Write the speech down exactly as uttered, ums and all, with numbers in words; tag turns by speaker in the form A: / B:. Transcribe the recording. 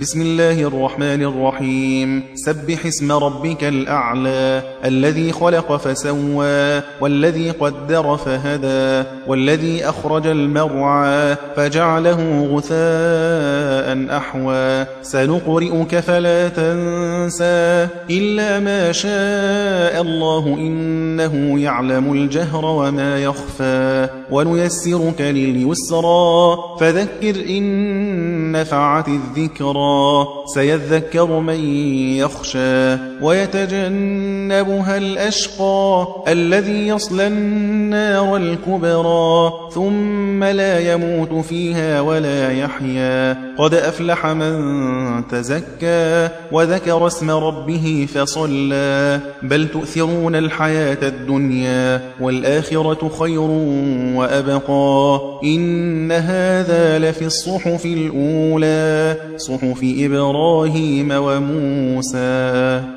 A: بسم الله الرحمن الرحيم سبح اسم ربك الأعلى الذي خلق فسوى والذي قدر فهدى والذي أخرج المرعى فجعله غثاء أحوى سنقرئك فلا تنسى إلا ما شاء الله إنه يعلم الجهر وما يخفى ونيسرك لليسرى فذكر إن نفعت الذكرى سيذكر من يخشى ويتجنبها الأشقى الذي يصلى النار الكبرى ثم لا يموت فيها ولا يحيا قد أفلح من تزكى وذكر اسم ربه فصلى بل تؤثرون الحياة الدنيا والآخرة خير وأبقى إن هذا لفي الصحف الأولى صحف إبراهيم وموسى.